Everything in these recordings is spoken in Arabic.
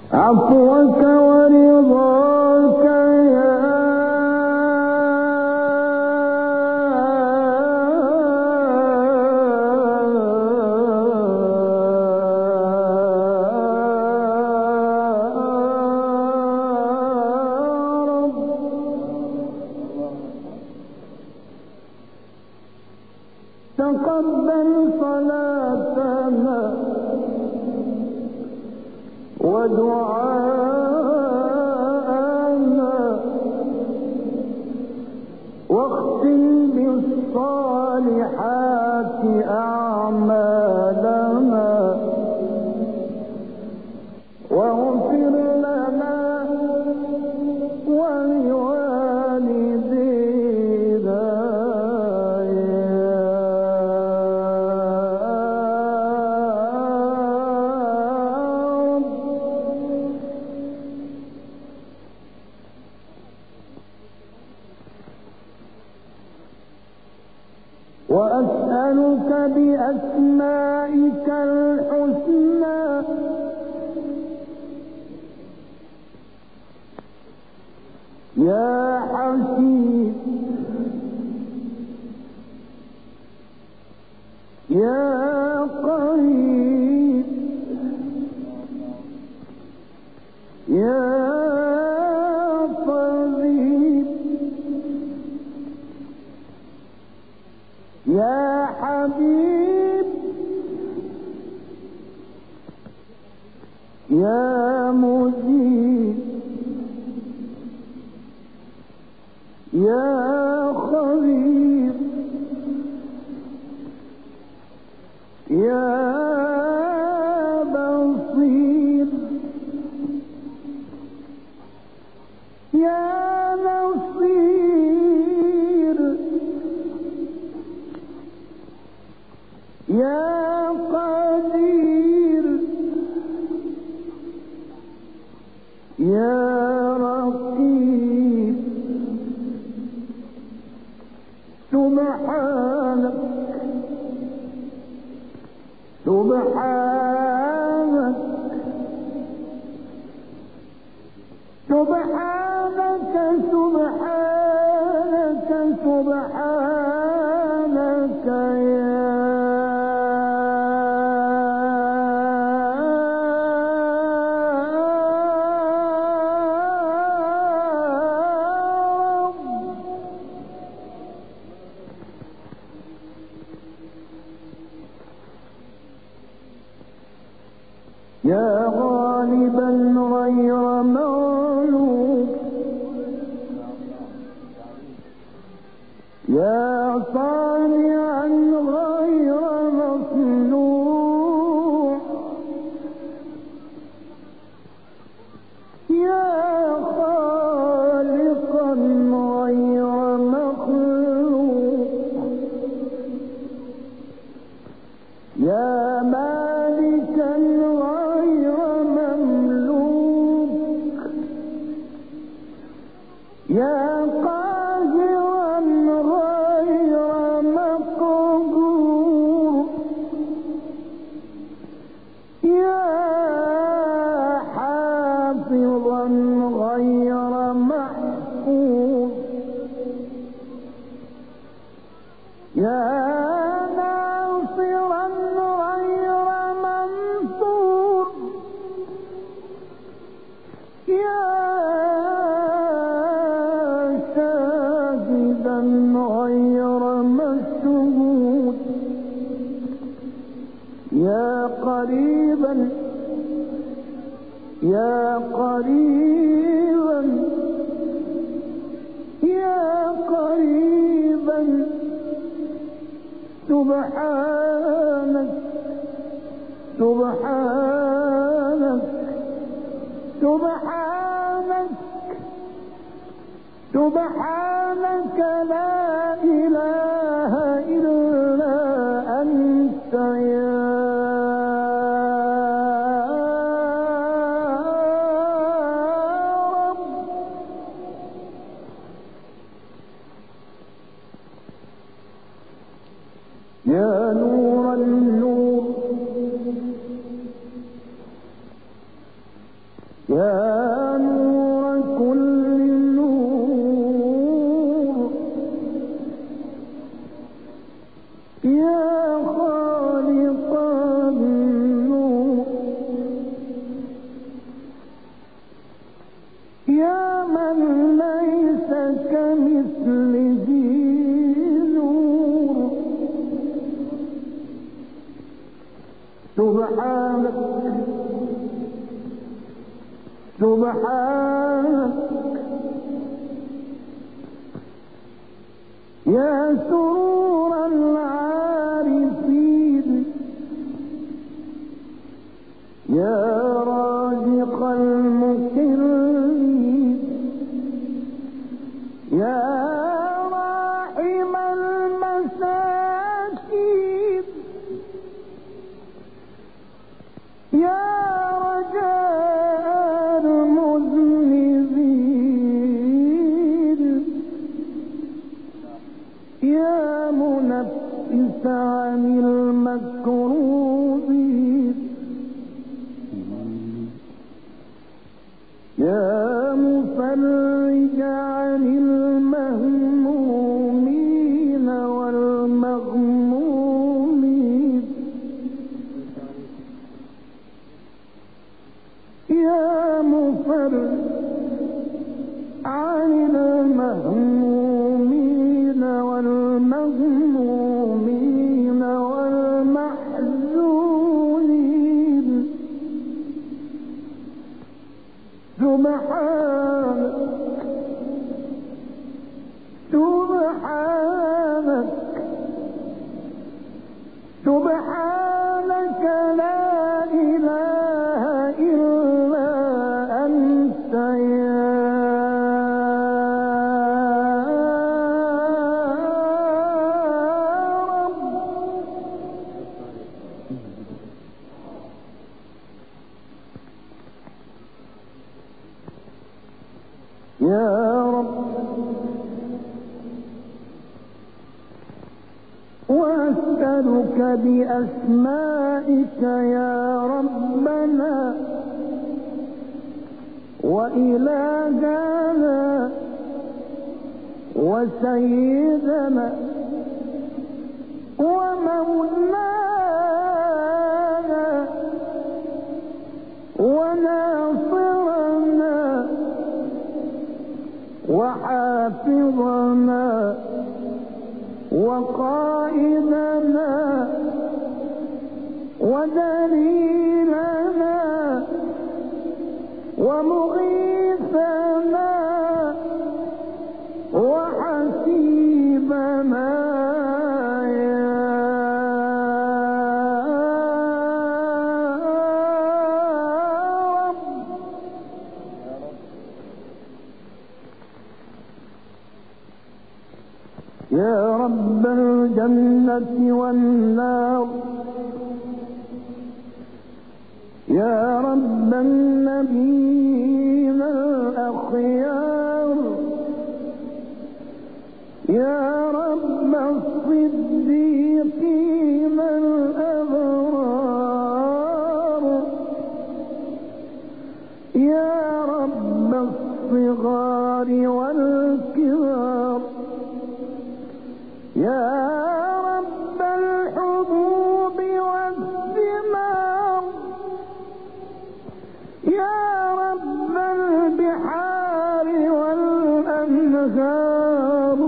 عفوك ورضاك يا رب. تقبل صلاتنا ودعاءنا واختم بالصالحات أعمالنا واغفر لنا ولوالدينا وأسألك بأسمائك الحسنى يا حكيم يا قريب يا طبيب يا حبيب يا مجيب يا خبير يا بصير يا نصير يا قدير يا رقيب. سبحانك سبحانك سبحانك سبحانك سبحانك يا يا غالبا غير مغلوب يا صانعا غير مصنوع يا خالقا غير مخلوق يا مالكا غير مملوك يا قاهرا غير مقهور يا حافظا غير محفوظ يا ناصرا غير منصور يا شاهدا غير مشهود يا قريبا يا قريبا يا قريبا. سبحانك سبحانك سبحانك سبحانك لا إله إلا أنت يا رب. يا نور النور يا نور كل نور، يا خالق النور، يا من ليس كمثله نور. سبحانك سبحانك يا سرور العارفين، يا رازق المقرين، يا راحم المساكين، يا رجاء المذنبين، يا منفس عن المكروبين، يا مفرج عن المهمومين والمغمومين، يا مفرج عن المهمومين والمغمومين والمحزونين. سبحانك سبحانك سبحانك لا إله إلا أنت يا رب. يا رب وأسألك بأسمائك يا ربنا وإلهنا وسيدنا ومولانا وناصرنا وحافظنا وقائدنا ودليلنا ومغيثنا وحسيبنا يا رب. يا رب الجنة والنار، يا رب النبيين الأخيار، يا رب الصديقين الأبرار، يا رب الصغار والكبار، يا رب الحبوب والثمار، يا رب البحار والأنهار،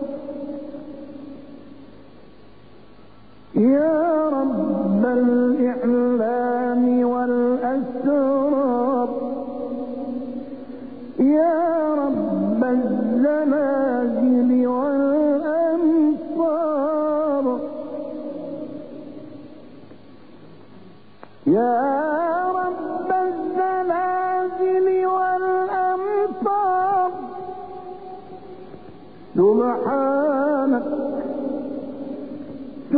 يا رب الإعلام والأسرار، يا رب الزلازل والأمطار، يا رب الزلازل والأمطار. سبحانك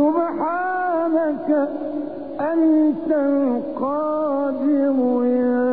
سبحانك أنت القادر يا